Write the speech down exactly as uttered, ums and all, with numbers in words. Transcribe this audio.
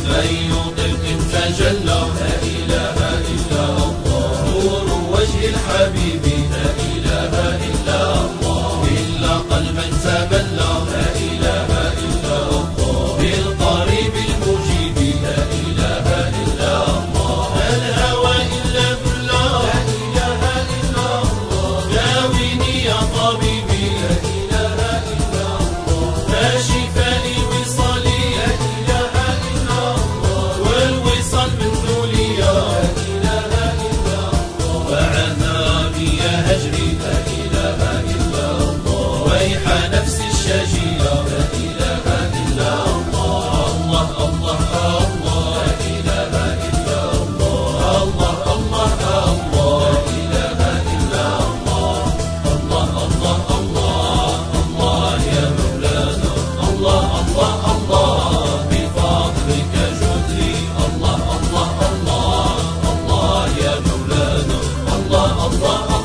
من يطلق تجلى لا إله إلا الله نور وجه الحبيب لا إله إلا الله إلا قلبا تملى لا إله إلا الله بالقريب المجيب لا إله إلا الله الهوى إلا بالله لا إله إلا الله داويني يا طبيبي لا إله إلا الله ما شفائي وصالي لا إله إلا الله والوصال منه ليا لا إله إلا الله وعذابي يا هجري لا إله إلا الله ويح نفسي الشجية لا إله إلا الله الله الله الله لا إله إلا الله الله الله الله لا إله إلا الله الله الله الله الله يا مولانا الله الله الله بفضلك جدري الله الله الله الله يا مولانا الله الله